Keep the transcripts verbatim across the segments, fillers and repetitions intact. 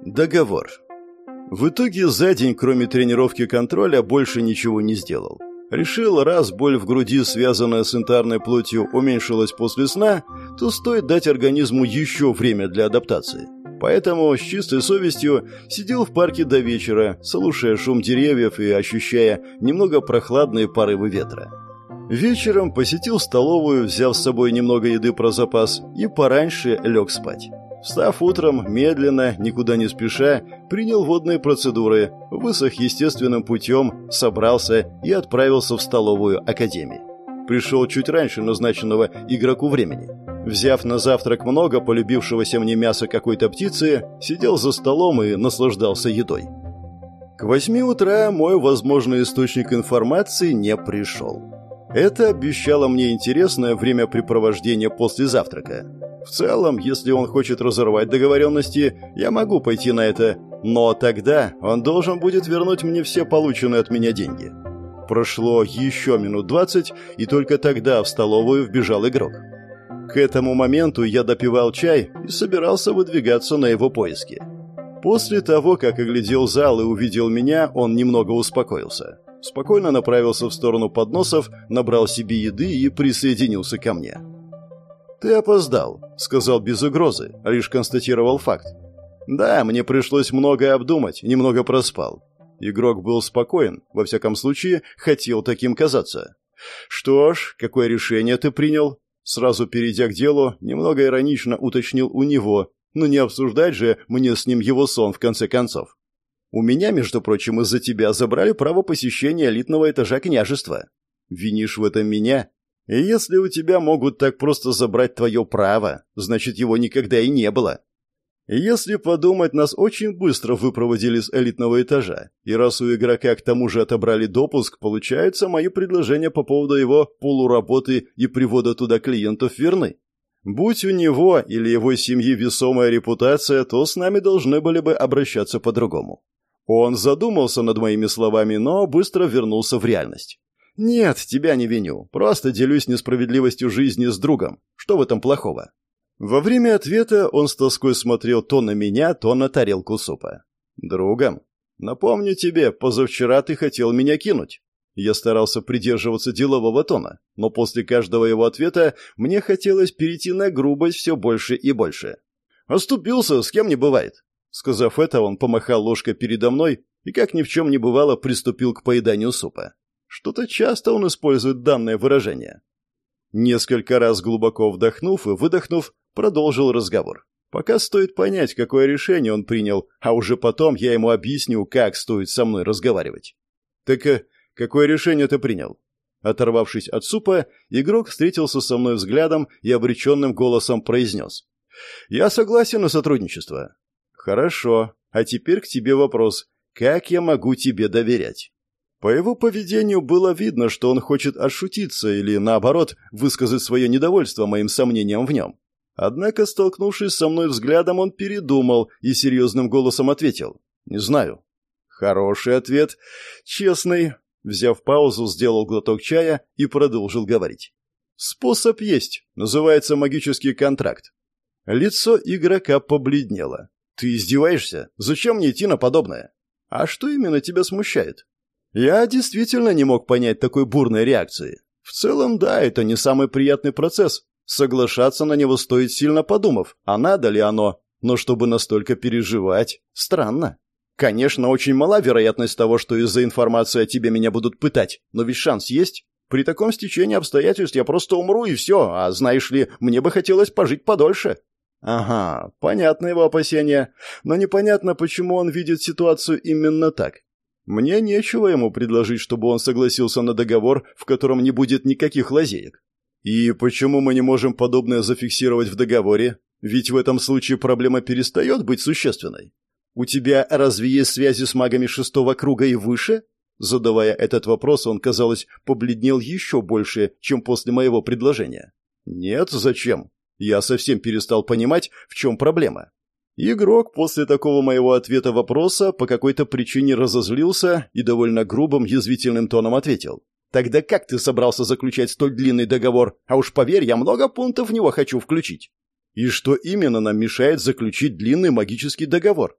Договор. В итоге за день, кроме тренировки контроля, больше ничего не сделал. Решил, раз боль в груди, связанная с интарной плотью, уменьшилась после сна, то стоит дать организму еще время для адаптации. Поэтому с чистой совестью сидел в парке до вечера, слушая шум деревьев и ощущая немного прохладные порывы ветра. Вечером посетил столовую, взяв с собой немного еды про запас, и пораньше лег спать. Встав утром, медленно, никуда не спеша, принял водные процедуры, высох естественным путем, собрался и отправился в столовую академии. Пришел чуть раньше назначенного игроку времени. Взяв на завтрак много полюбившегося мне мяса какой-то птицы, сидел за столом и наслаждался едой. К восьми утра мой возможный источник информации не пришел. Это обещало мне интересное времяпрепровождение после завтрака. В целом, если он хочет разорвать договоренности, я могу пойти на это, но тогда он должен будет вернуть мне все полученные от меня деньги. Прошло еще минут двадцать, и только тогда в столовую вбежал игрок. К этому моменту я допивал чай и собирался выдвигаться на его поиски. После того, как оглядел зал и увидел меня, он немного успокоился. Спокойно направился в сторону подносов, набрал себе еды и присоединился ко мне. «Ты опоздал», — сказал без угрозы, а лишь констатировал факт. «Да, мне пришлось многое обдумать, немного проспал». Игрок был спокоен, во всяком случае, хотел таким казаться. «Что ж, какое решение ты принял?» Сразу перейдя к делу, немного иронично уточнил у него, но не обсуждать же мне с ним его сон в конце концов. «У меня, между прочим, из-за тебя забрали право посещения элитного этажа княжества. Винишь в этом меня? И если у тебя могут так просто забрать твое право, значит, его никогда и не было. И если подумать, нас очень быстро выпроводили с элитного этажа, и раз у игрока к тому же отобрали допуск, получается, мои предложения по поводу его полуработы и привода туда клиентов верны. Будь у него или его семьи весомая репутация, то с нами должны были бы обращаться по-другому». Он задумался над моими словами, но быстро вернулся в реальность. «Нет, тебя не виню. Просто делюсь несправедливостью жизни с другом. Что в этом плохого?» Во время ответа он с тоской смотрел то на меня, то на тарелку супа. «Другом? Напомню тебе, позавчера ты хотел меня кинуть». Я старался придерживаться делового тона, но после каждого его ответа мне хотелось перейти на грубость все больше и больше. «Оступился, с кем не бывает». Сказав это, он помахал ложкой передо мной и, как ни в чем не бывало, приступил к поеданию супа. Что-то часто он использует данное выражение. Несколько раз глубоко вдохнув и выдохнув, продолжил разговор. Пока стоит понять, какое решение он принял, а уже потом я ему объясню, как стоит со мной разговаривать. «Так э, какое решение ты принял?» Оторвавшись от супа, игрок встретился со мной взглядом и обреченным голосом произнес. «Я согласен на сотрудничество». «Хорошо. А теперь к тебе вопрос. Как я могу тебе доверять?» По его поведению было видно, что он хочет отшутиться или, наоборот, высказать свое недовольство моим сомнениям в нем. Однако, столкнувшись со мной взглядом, он передумал и серьезным голосом ответил. «Не знаю». Хороший ответ. Честный. Взяв паузу, сделал глоток чая и продолжил говорить. «Способ есть. Называется магический контракт». Лицо игрока побледнело. «Ты издеваешься? Зачем мне идти на подобное? А что именно тебя смущает?» Я действительно не мог понять такой бурной реакции. В целом, да, это не самый приятный процесс. Соглашаться на него стоит сильно подумав, а надо ли оно. Но чтобы настолько переживать, странно. Конечно, очень мала вероятность того, что из-за информации о тебе меня будут пытать, но ведь шанс есть. При таком стечении обстоятельств я просто умру и все, а знаешь ли, мне бы хотелось пожить подольше. Ага, понятно его опасения, но непонятно, почему он видит ситуацию именно так. Мне нечего ему предложить, чтобы он согласился на договор, в котором не будет никаких лазеек. И почему мы не можем подобное зафиксировать в договоре? Ведь в этом случае проблема перестает быть существенной. У тебя разве есть связи с магами шестого круга и выше? Задавая этот вопрос, он, казалось, побледнел еще больше, чем после моего предложения. Нет, зачем? Я совсем перестал понимать, в чем проблема. Игрок после такого моего ответа вопроса по какой-то причине разозлился и довольно грубым, язвительным тоном ответил. «Тогда как ты собрался заключать столь длинный договор? А уж поверь, я много пунктов в него хочу включить». «И что именно нам мешает заключить длинный магический договор?»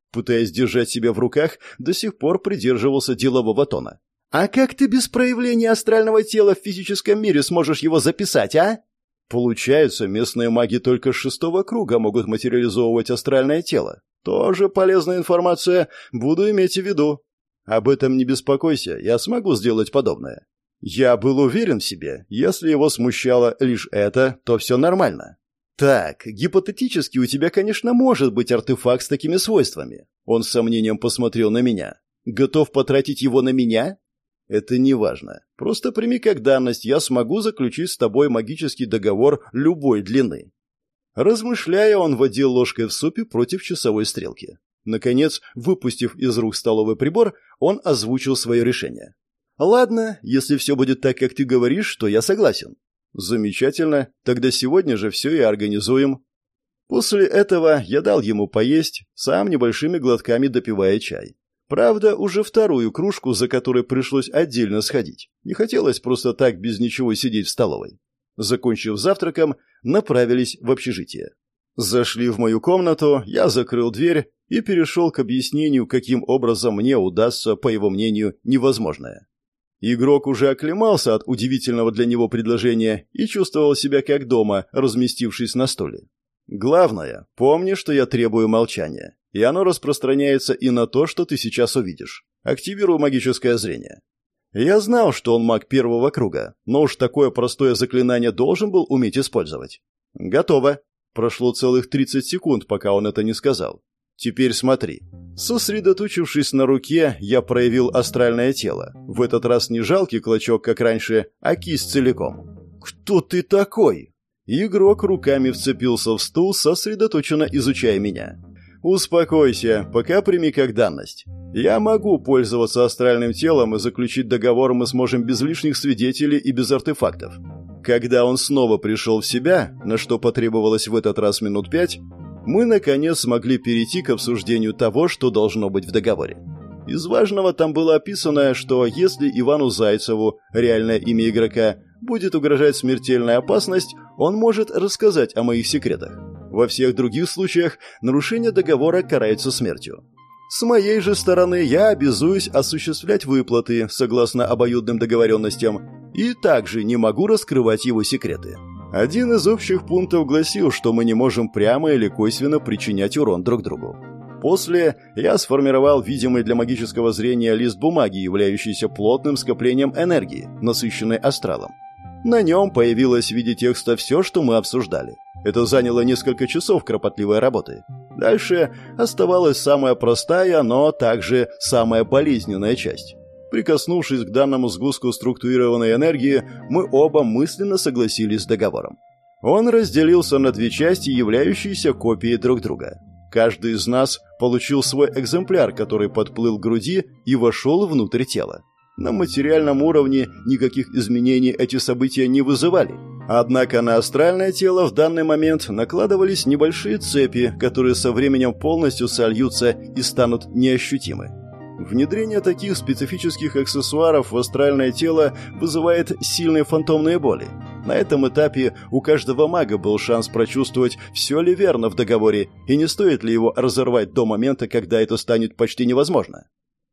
Пытаясь держать себя в руках, до сих пор придерживался делового тона. «А как ты без проявления астрального тела в физическом мире сможешь его записать, а?» Получается, местные маги только с шестого круга могут материализовывать астральное тело. Тоже полезная информация, буду иметь в виду. Об этом не беспокойся, я смогу сделать подобное. Я был уверен в себе, если его смущало лишь это, то все нормально. Так, гипотетически у тебя, конечно, может быть артефакт с такими свойствами. Он с сомнением посмотрел на меня. Готов потратить его на меня? Это не важно. Просто прими как данность, я смогу заключить с тобой магический договор любой длины. Размышляя, он водил ложкой в супе против часовой стрелки. Наконец, выпустив из рук столовый прибор, он озвучил свое решение. «Ладно, если все будет так, как ты говоришь, то я согласен». «Замечательно, тогда сегодня же все и организуем». После этого я дал ему поесть, сам небольшими глотками допивая чай. Правда, уже вторую кружку, за которой пришлось отдельно сходить. Не хотелось просто так без ничего сидеть в столовой. Закончив завтраком, направились в общежитие. Зашли в мою комнату, я закрыл дверь и перешел к объяснению, каким образом мне удастся, по его мнению, невозможное. Игрок уже оклемался от удивительного для него предложения и чувствовал себя как дома, разместившись на стуле. Главное, помни, что я требую молчания, и оно распространяется и на то, что ты сейчас увидишь. Активирую магическое зрение. Я знал, что он маг первого круга, но уж такое простое заклинание должен был уметь использовать. Готово. Прошло целых тридцать секунд, пока он это не сказал. Теперь смотри. Сосредоточившись на руке, я проявил астральное тело. В этот раз не жалкий клочок, как раньше, а кисть целиком. «Кто ты такой?» Игрок руками вцепился в стул, сосредоточенно изучая меня. «Успокойся, пока прими как данность. Я могу пользоваться астральным телом, и заключить договор мы сможем без лишних свидетелей и без артефактов». Когда он снова пришел в себя, на что потребовалось в этот раз минут пять, мы, наконец, смогли перейти к обсуждению того, что должно быть в договоре. Из важного там было описано, что если Ивану Зайцеву, реальное имя игрока, будет угрожать смертельная опасность, он может рассказать о моих секретах. Во всех других случаях нарушение договора карается смертью. С моей же стороны я обязуюсь осуществлять выплаты согласно обоюдным договоренностям и также не могу раскрывать его секреты. Один из общих пунктов гласил, что мы не можем прямо или косвенно причинять урон друг другу. После я сформировал видимый для магического зрения лист бумаги, являющийся плотным скоплением энергии, насыщенной астралом. На нем появилось в виде текста все, что мы обсуждали. Это заняло несколько часов кропотливой работы. Дальше оставалась самая простая, но также самая болезненная часть. Прикоснувшись к данному сгустку структурированной энергии, мы оба мысленно согласились с договором. Он разделился на две части, являющиеся копией друг друга. Каждый из нас получил свой экземпляр, который подплыл к груди и вошел внутрь тела. На материальном уровне никаких изменений эти события не вызывали. Однако на астральное тело в данный момент накладывались небольшие цепи, которые со временем полностью сольются и станут неощутимы. Внедрение таких специфических аксессуаров в астральное тело вызывает сильные фантомные боли. На этом этапе у каждого мага был шанс прочувствовать, все ли верно в договоре и не стоит ли его разорвать до момента, когда это станет почти невозможно.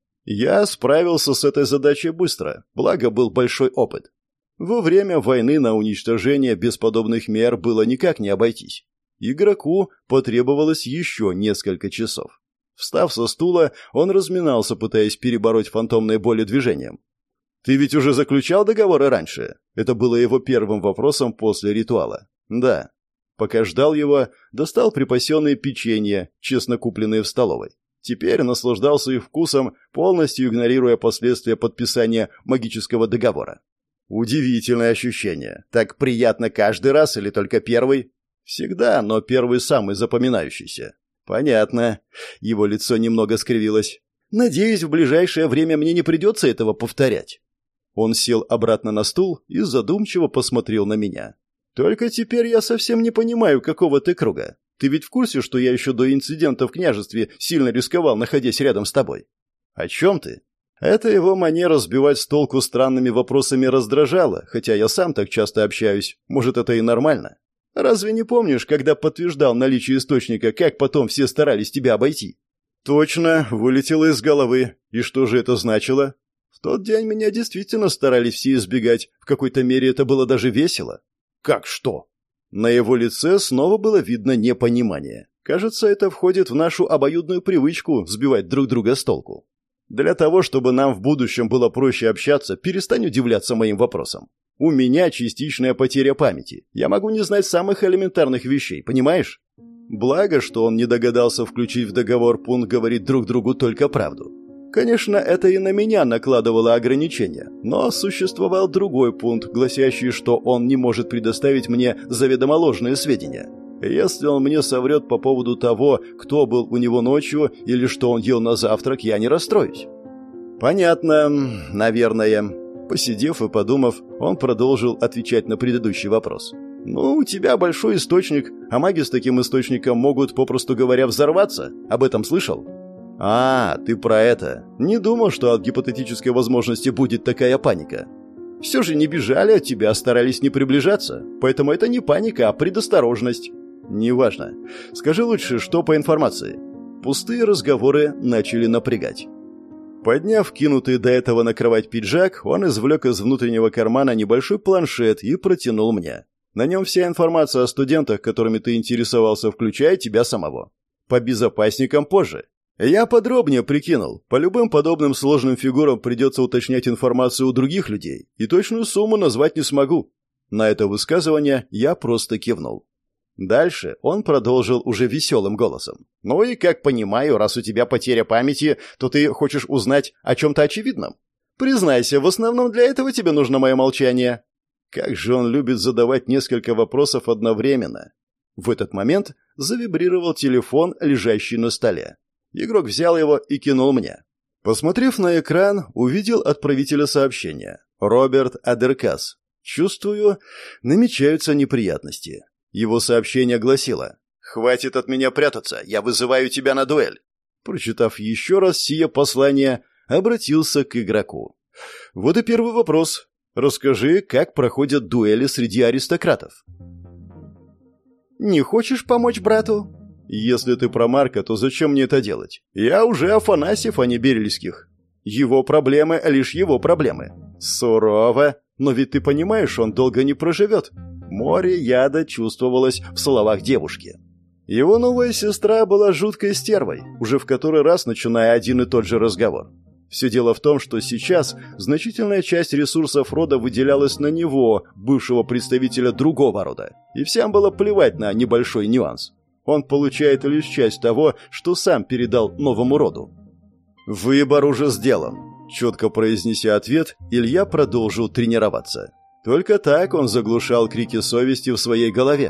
Я справился с этой задачей быстро, благо был большой опыт. Во время войны на уничтожение без подобных мер было никак не обойтись. Игроку потребовалось еще несколько часов. Встав со стула, он разминался, пытаясь перебороть фантомные боли движением. «Ты ведь уже заключал договоры раньше?» Это было его первым вопросом после ритуала. «Да». Пока ждал его, достал припасенные печенья, честно купленные в столовой. Теперь наслаждался их вкусом, полностью игнорируя последствия подписания магического договора. Удивительное ощущение. Так приятно каждый раз или только первый? Всегда, но первый самый запоминающийся. Понятно. Его лицо немного скривилось. Надеюсь, в ближайшее время мне не придется этого повторять. Он сел обратно на стул и задумчиво посмотрел на меня. Только теперь я совсем не понимаю, какого ты круга. Ты ведь в курсе, что я еще до инцидента в княжестве сильно рисковал, находясь рядом с тобой? О чем ты? Эта его манера сбивать с толку странными вопросами раздражала, хотя я сам так часто общаюсь. Может, это и нормально? Разве не помнишь, когда подтверждал наличие источника, как потом все старались тебя обойти? Точно, вылетело из головы. И что же это значило? В тот день меня действительно старались все избегать. В какой-то мере это было даже весело. Как что? На его лице снова было видно непонимание. Кажется, это входит в нашу обоюдную привычку сбивать друг друга с толку. Для того, чтобы нам в будущем было проще общаться, перестань удивляться моим вопросам. У меня частичная потеря памяти. Я могу не знать самых элементарных вещей, понимаешь? Благо, что он не догадался включить в договор пункт «говорить друг другу только правду». Конечно, это и на меня накладывало ограничения, но существовал другой пункт, гласящий, что он не может предоставить мне заведомо ложные сведения. Если он мне соврет по поводу того, кто был у него ночью или что он ел на завтрак, я не расстроюсь. Понятно, наверное. Посидев и подумав, он продолжил отвечать на предыдущий вопрос. «Ну, у тебя большой источник, а маги с таким источником могут, попросту говоря, взорваться. Об этом слышал?» «А, ты про это. Не думал, что от гипотетической возможности будет такая паника. Все же не бежали от тебя, старались не приближаться. Поэтому это не паника, а предосторожность». «Неважно. Скажи лучше, что по информации?» Пустые разговоры начали напрягать. Подняв кинутый до этого на кровать пиджак, он извлек из внутреннего кармана небольшой планшет и протянул мне. «На нем вся информация о студентах, которыми ты интересовался, включая тебя самого. По безопасникам позже. Я подробнее прикинул. По любым подобным сложным фигурам придется уточнять информацию у других людей, и точную сумму назвать не смогу». На это высказывание я просто кивнул. Дальше он продолжил уже веселым голосом. «Ну и, как понимаю, раз у тебя потеря памяти, то ты хочешь узнать о чем-то очевидном? Признайся, в основном для этого тебе нужно мое молчание». Как же он любит задавать несколько вопросов одновременно. В этот момент завибрировал телефон, лежащий на столе. Игрок взял его и кинул мне. Посмотрев на экран, увидел отправителя сообщения. Роберт Адеркас. Чувствую, намечаются неприятности. Его сообщение гласило: «Хватит от меня прятаться, я вызываю тебя на дуэль». Прочитав еще раз сие послание, обратился к игроку. «Вот и первый вопрос. Расскажи, как проходят дуэли среди аристократов». «Не хочешь помочь брату?» «Если ты про Марка, то зачем мне это делать? Я уже Афанасьев, а не Берельских. Его проблемы — лишь его проблемы». «Сурово, но ведь ты понимаешь, он долго не проживет». Море яда чувствовалось в словах девушки. Его новая сестра была жуткой стервой, уже в который раз начиная один и тот же разговор. Все дело в том, что сейчас значительная часть ресурсов рода выделялась на него, бывшего представителя другого рода, и всем было плевать на небольшой нюанс. Он получает лишь часть того, что сам передал новому роду. «Выбор уже сделан», — четко произнеся ответ, Илья продолжил тренироваться. Только так он заглушал крики совести в своей голове.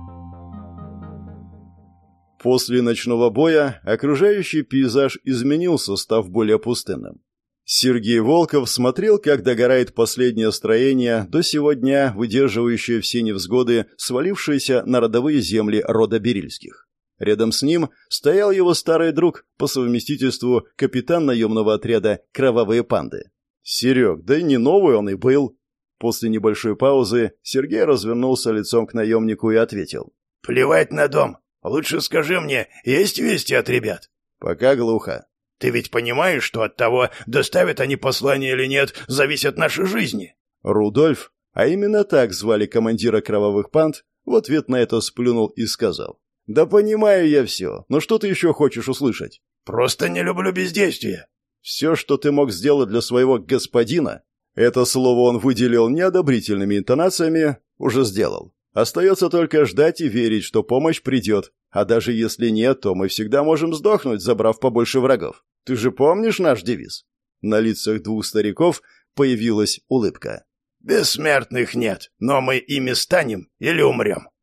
После ночного боя окружающий пейзаж изменился, став более пустынным. Сергей Волков смотрел, как догорает последнее строение, до сего дня выдерживающее все невзгоды, свалившееся на родовые земли рода Берильских. Рядом с ним стоял его старый друг, по совместительству капитан наемного отряда «Кровавые панды». «Серег, да и не новый он и был». После небольшой паузы Сергей развернулся лицом к наемнику и ответил: «Плевать на дом. Лучше скажи мне, есть вести от ребят?» «Пока глухо». «Ты ведь понимаешь, что от того, доставят они послание или нет, зависят наши жизни?» Рудольф, а именно так звали командира кровавых панд, в ответ на это сплюнул и сказал: «Да понимаю я все, но что ты еще хочешь услышать?» «Просто не люблю бездействие». «Все, что ты мог сделать для своего господина...» Это слово он выделил неодобрительными интонациями, уже сделал. Остается только ждать и верить, что помощь придет. А даже если нет, то мы всегда можем сдохнуть, забрав побольше врагов. Ты же помнишь наш девиз?» На лицах двух стариков появилась улыбка. «Бессмертных нет, но мы ими станем или умрем».